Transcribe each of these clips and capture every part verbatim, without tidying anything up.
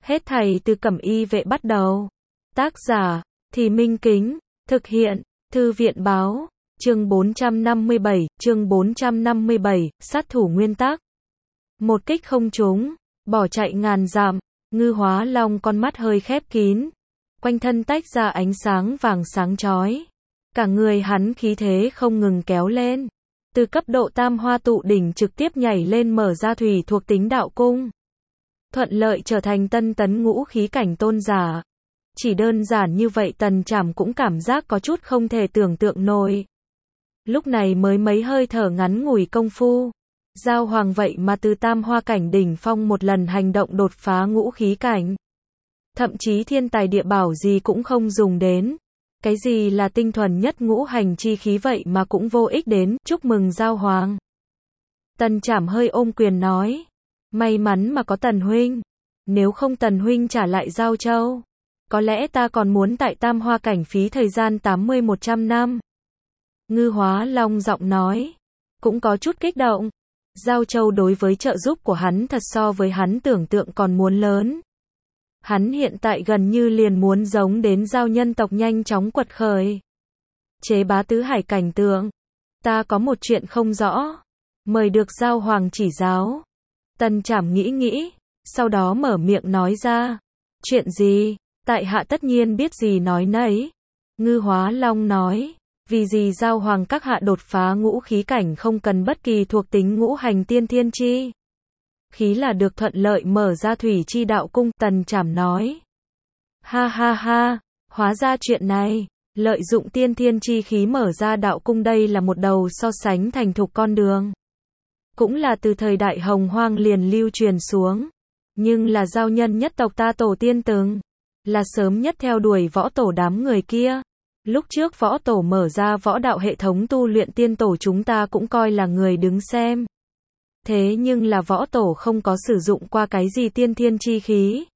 Hết thảy từ Cẩm Y vệ bắt đầu. Tác giả, Thì Minh Kính, thực hiện, Thư viện báo, chương bốn trăm năm mươi bảy, chương bốn trăm năm mươi bảy, sát thủ nguyên tắc. Một kích không trúng, bỏ chạy ngàn dặm, Ngư Hóa Long con mắt hơi khép kín, quanh thân tách ra ánh sáng vàng sáng chói. Cả người hắn khí thế không ngừng kéo lên, từ cấp độ tam hoa tụ đỉnh trực tiếp nhảy lên mở ra thủy thuộc tính đạo cung. Thuận lợi trở thành tân tấn ngũ khí cảnh tôn giả. Chỉ đơn giản như vậy Tần Trảm cũng cảm giác có chút không thể tưởng tượng nổi. Lúc này mới mấy hơi thở ngắn ngủi công phu, Giao Hoàng vậy mà từ tam hoa cảnh đỉnh phong một lần hành động đột phá ngũ khí cảnh. Thậm chí thiên tài địa bảo gì cũng không dùng đến. Cái gì là tinh thuần nhất ngũ hành chi khí vậy mà cũng vô ích đến, chúc mừng Giao Hoàng. Tần Trảm hơi ôm quyền nói, may mắn mà có Tần huynh, nếu không Tần huynh trả lại Giao Châu, có lẽ ta còn muốn tại tam hoa cảnh phí thời gian tám mươi một trăm năm. Ngư Hóa Long giọng nói, cũng có chút kích động. Giao Châu đối với trợ giúp của hắn thật so với hắn tưởng tượng còn muốn lớn. Hắn hiện tại gần như liền muốn giống đến Giao nhân tộc nhanh chóng quật khởi. Chế bá tứ hải cảnh tượng. Ta có một chuyện không rõ, mời được Giao Hoàng chỉ giáo. Tần Trảm nghĩ nghĩ, sau đó mở miệng nói ra. Chuyện gì? Tại hạ tất nhiên biết gì nói nấy. Ngư Hóa Long nói, vì gì Giao Hoàng các hạ đột phá ngũ khí cảnh không cần bất kỳ thuộc tính ngũ hành tiên thiên chi khí là được thuận lợi mở ra thủy chi đạo cung. Tần Trảm nói, ha ha ha, hóa ra chuyện này, lợi dụng tiên thiên chi khí mở ra đạo cung đây là một đầu so sánh thành thục con đường. Cũng là từ thời đại Hồng Hoang liền lưu truyền xuống, nhưng là Giao nhân nhất tộc ta tổ tiên từng là sớm nhất theo đuổi võ tổ đám người kia. Lúc trước võ tổ mở ra võ đạo hệ thống tu luyện tiên tổ chúng ta cũng coi là người đứng xem. Thế nhưng là võ tổ không có sử dụng qua cái gì tiên thiên chi khí.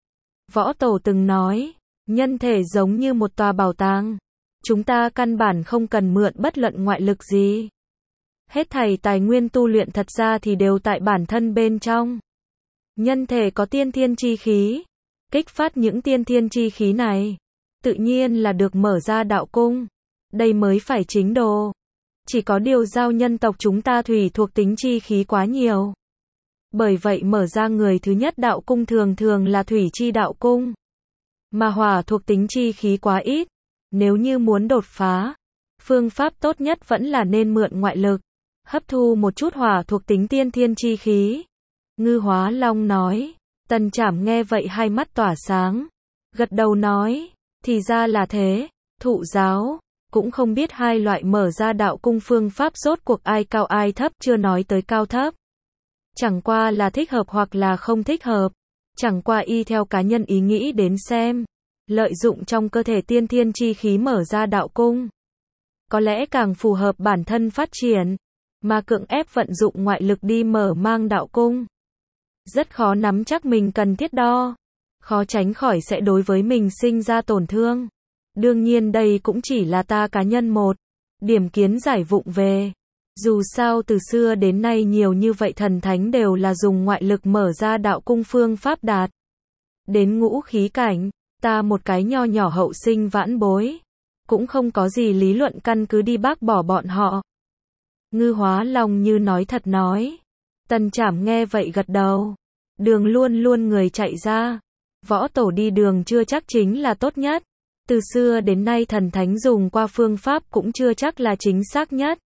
Võ tổ từng nói, nhân thể giống như một tòa bảo tàng. Chúng ta căn bản không cần mượn bất luận ngoại lực gì. Hết thảy tài nguyên tu luyện thật ra thì đều tại bản thân bên trong. Nhân thể có tiên thiên chi khí, kích phát những tiên thiên chi khí này, tự nhiên là được mở ra đạo cung. Đây mới phải chính đồ. Chỉ có điều Giao nhân tộc chúng ta thủy thuộc tính chi khí quá nhiều. Bởi vậy mở ra người thứ nhất đạo cung thường thường là thủy chi đạo cung. Mà hỏa thuộc tính chi khí quá ít. Nếu như muốn đột phá, phương pháp tốt nhất vẫn là nên mượn ngoại lực, hấp thu một chút hỏa thuộc tính tiên thiên chi khí. Ngư Hóa Long nói. Tần Trảm nghe vậy hai mắt tỏa sáng, gật đầu nói, thì ra là thế, thụ giáo, cũng không biết hai loại mở ra đạo cung phương pháp rốt cuộc ai cao ai thấp, chưa nói tới cao thấp. Chẳng qua là thích hợp hoặc là không thích hợp, chẳng qua y theo cá nhân ý nghĩ đến xem, lợi dụng trong cơ thể tiên thiên chi khí mở ra đạo cung, có lẽ càng phù hợp bản thân phát triển, mà cưỡng ép vận dụng ngoại lực đi mở mang đạo cung. Rất khó nắm chắc mình cần thiết đo, khó tránh khỏi sẽ đối với mình sinh ra tổn thương. Đương nhiên đây cũng chỉ là ta cá nhân một điểm kiến giải vụng về. Dù sao từ xưa đến nay nhiều như vậy thần thánh đều là dùng ngoại lực mở ra đạo cung phương pháp đạt đến ngũ khí cảnh, ta một cái nho nhỏ hậu sinh vãn bối, cũng không có gì lý luận căn cứ đi bác bỏ bọn họ. Ngư Hóa Long như nói thật nói. Tần Trảm nghe vậy gật đầu. Đường luôn luôn người chạy ra. Võ tổ đi đường chưa chắc chính là tốt nhất. Từ xưa đến nay thần thánh dùng qua phương pháp cũng chưa chắc là chính xác nhất.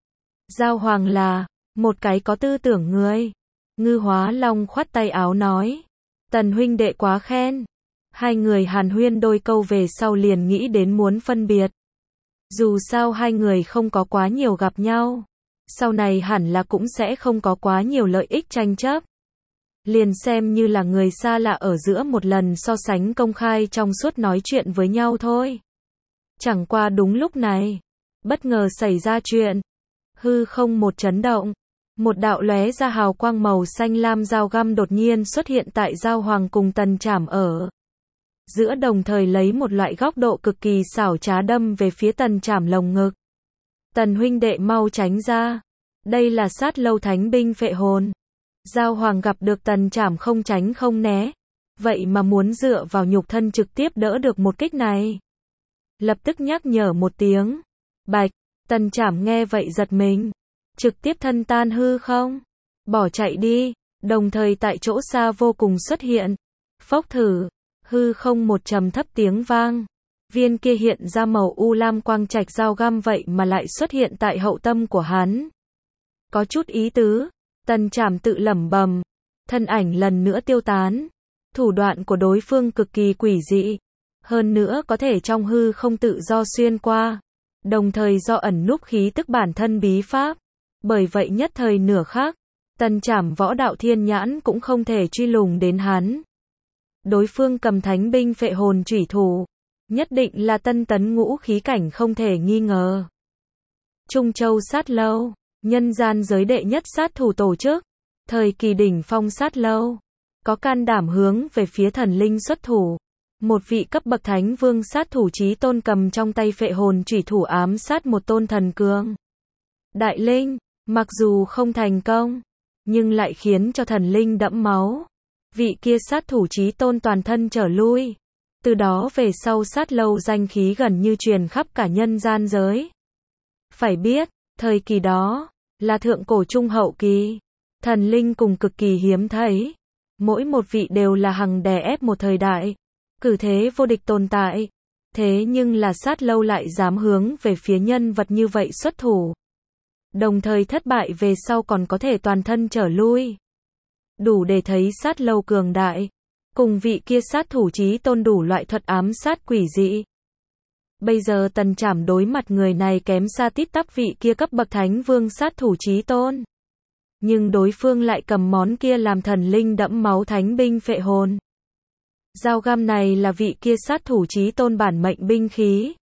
Giao Hoàng là một cái có tư tưởng người. Ngư Hóa Long khoát tay áo nói. Tần huynh đệ quá khen. Hai người hàn huyên đôi câu về sau liền nghĩ đến muốn phân biệt. Dù sao hai người không có quá nhiều gặp nhau, sau này hẳn là cũng sẽ không có quá nhiều lợi ích tranh chấp. Liền xem như là người xa lạ ở giữa một lần so sánh công khai trong suốt nói chuyện với nhau thôi. Chẳng qua đúng lúc này, bất ngờ xảy ra chuyện. Hư không một chấn động, một đạo lóe ra hào quang màu xanh lam dao găm đột nhiên xuất hiện tại Giao Hoàng cùng Tần Trảm ở giữa, đồng thời lấy một loại góc độ cực kỳ xảo trá đâm về phía Tần Trảm lồng ngực. Tần huynh đệ mau tránh ra. Đây là sát lâu thánh binh phệ hồn. Giao Hoàng gặp được Tần Trảm không tránh không né, vậy mà muốn dựa vào nhục thân trực tiếp đỡ được một kích này. Lập tức nhắc nhở một tiếng. Bạch, Tần Trảm nghe vậy giật mình. Trực tiếp thân tan hư không? Bỏ chạy đi, đồng thời tại chỗ xa vô cùng xuất hiện. Phốc thử, hư không một trầm thấp tiếng vang. Viên kia hiện ra màu u lam quang trạch dao găm vậy mà lại xuất hiện tại hậu tâm của hắn. Có chút ý tứ, Tần Trảm tự lẩm bẩm, thân ảnh lần nữa tiêu tán. Thủ đoạn của đối phương cực kỳ quỷ dị, hơn nữa có thể trong hư không tự do xuyên qua, đồng thời do ẩn núp khí tức bản thân bí pháp. Bởi vậy nhất thời nửa khắc, Tần Trảm võ đạo thiên nhãn cũng không thể truy lùng đến hắn. Đối phương cầm thánh binh phệ hồn chủy thủ, nhất định là tân tấn ngũ khí cảnh không thể nghi ngờ. Trung Châu sát lâu, nhân gian giới đệ nhất sát thủ tổ chức, thời kỳ đỉnh phong sát lâu, có can đảm hướng về phía thần linh xuất thủ. Một vị cấp bậc thánh vương sát thủ chí tôn cầm trong tay phệ hồn chủy thủ ám sát một tôn thần cường đại linh, mặc dù không thành công, nhưng lại khiến cho thần linh đẫm máu. Vị kia sát thủ chí tôn toàn thân trở lui. Từ đó về sau sát lâu danh khí gần như truyền khắp cả nhân gian giới. Phải biết, thời kỳ đó, là thượng cổ trung hậu kỳ, thần linh cùng cực kỳ hiếm thấy. Mỗi một vị đều là hằng đè ép một thời đại, cử thế vô địch tồn tại. Thế nhưng là sát lâu lại dám hướng về phía nhân vật như vậy xuất thủ. Đồng thời thất bại về sau còn có thể toàn thân trở lui. Đủ để thấy sát lâu cường đại. Cùng vị kia sát thủ chí tôn đủ loại thuật ám sát quỷ dị. Bây giờ Tần Trảm đối mặt người này kém xa tít tắp vị kia cấp bậc thánh vương sát thủ chí tôn. Nhưng đối phương lại cầm món kia làm thần linh đẫm máu thánh binh phệ hồn. Dao găm này là vị kia sát thủ chí tôn bản mệnh binh khí.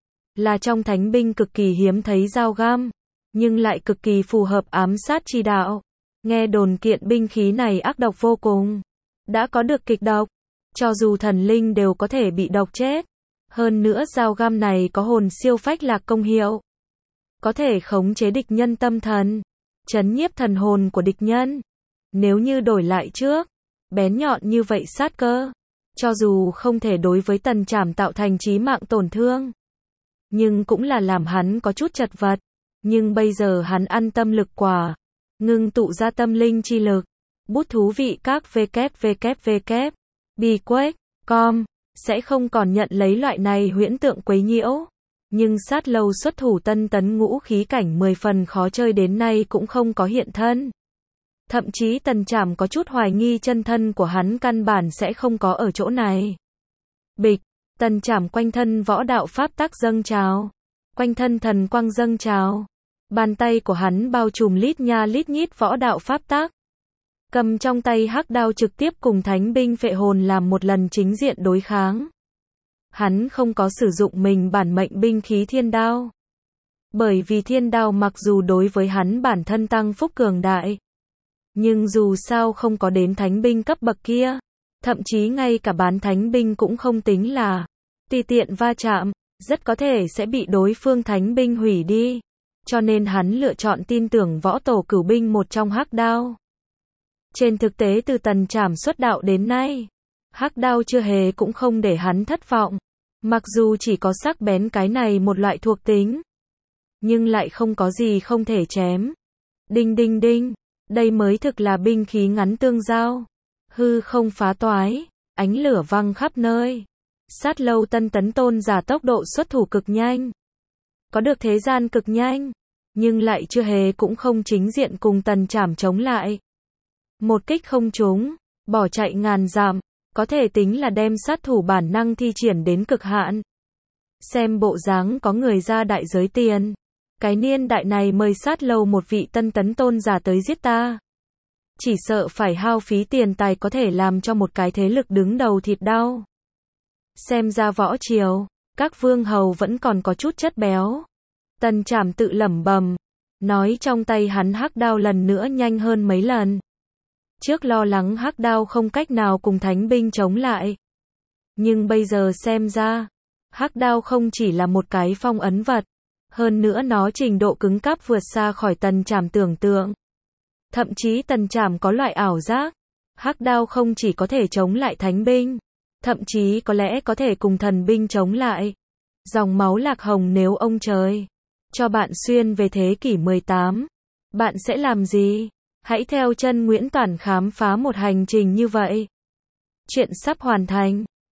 Là trong thánh binh cực kỳ hiếm thấy dao găm, nhưng lại cực kỳ phù hợp ám sát chi đạo. Nghe đồn kiện binh khí này ác độc vô cùng. Đã có được kịch độc, cho dù thần linh đều có thể bị độc chết. Hơn nữa dao găm này có hồn siêu phách lạc công hiệu. Có thể khống chế địch nhân tâm thần, trấn nhiếp thần hồn của địch nhân. Nếu như đổi lại trước, bén nhọn như vậy sát cơ, cho dù không thể đối với Tần Trảm tạo thành chí mạng tổn thương, nhưng cũng là làm hắn có chút chật vật. Nhưng bây giờ hắn ăn tâm lực quả, ngưng tụ ra tâm linh chi lực. Bút thú vị các www, biquest chấm com, sẽ không còn nhận lấy loại này huyễn tượng quấy nhiễu. Nhưng sát lâu xuất thủ tân tấn ngũ khí cảnh mười phần khó chơi đến nay cũng không có hiện thân. Thậm chí Tần Trảm có chút hoài nghi chân thân của hắn căn bản sẽ không có ở chỗ này. Bịch, Tần Trảm quanh thân võ đạo pháp tắc dâng trào. Quanh thân thần quang dâng trào. Bàn tay của hắn bao trùm lít nha lít nhít võ đạo pháp tắc. Cầm trong tay hắc đao trực tiếp cùng thánh binh phệ hồn làm một lần chính diện đối kháng. Hắn không có sử dụng mình bản mệnh binh khí thiên đao. Bởi vì thiên đao mặc dù đối với hắn bản thân tăng phúc cường đại, nhưng dù sao không có đến thánh binh cấp bậc kia. Thậm chí ngay cả bán thánh binh cũng không tính là. Tùy tiện va chạm, rất có thể sẽ bị đối phương thánh binh hủy đi. Cho nên hắn lựa chọn tin tưởng võ tổ cửu binh một trong hắc đao. Trên thực tế từ Tần Trảm xuất đạo đến nay, hắc đao chưa hề cũng không để hắn thất vọng. Mặc dù chỉ có sắc bén cái này một loại thuộc tính, nhưng lại không có gì không thể chém. Đinh đinh đinh, đây mới thực là binh khí ngắn tương giao. Hư không phá toái, ánh lửa văng khắp nơi. Sát lâu tân tấn tôn giả tốc độ xuất thủ cực nhanh. Có được thế gian cực nhanh, nhưng lại chưa hề cũng không chính diện cùng Tần Trảm chống lại. Một kích không trúng, bỏ chạy ngàn dặm, có thể tính là đem sát thủ bản năng thi triển đến cực hạn. Xem bộ dáng có người ra đại giới tiền. Cái niên đại này mời sát lâu một vị tân tấn tôn giả tới giết ta. Chỉ sợ phải hao phí tiền tài có thể làm cho một cái thế lực đứng đầu thịt đau. Xem ra võ triều, các vương hầu vẫn còn có chút chất béo. Tần Trảm tự lẩm bẩm, nói trong tay hắn hắc đao lần nữa nhanh hơn mấy lần. Trước lo lắng hắc đao không cách nào cùng thánh binh chống lại. Nhưng bây giờ xem ra, hắc đao không chỉ là một cái phong ấn vật, hơn nữa nó trình độ cứng cáp vượt xa khỏi Tần Trảm tưởng tượng. Thậm chí Tần Trảm có loại ảo giác, Hắc đao không chỉ có thể chống lại thánh binh, thậm chí có lẽ có thể cùng thần binh chống lại. Dòng máu Lạc Hồng, nếu ông trời cho bạn xuyên về thế kỷ mười tám, bạn sẽ làm gì? Hãy theo chân Nguyễn Toản khám phá một hành trình như vậy. Chuyện sắp hoàn thành.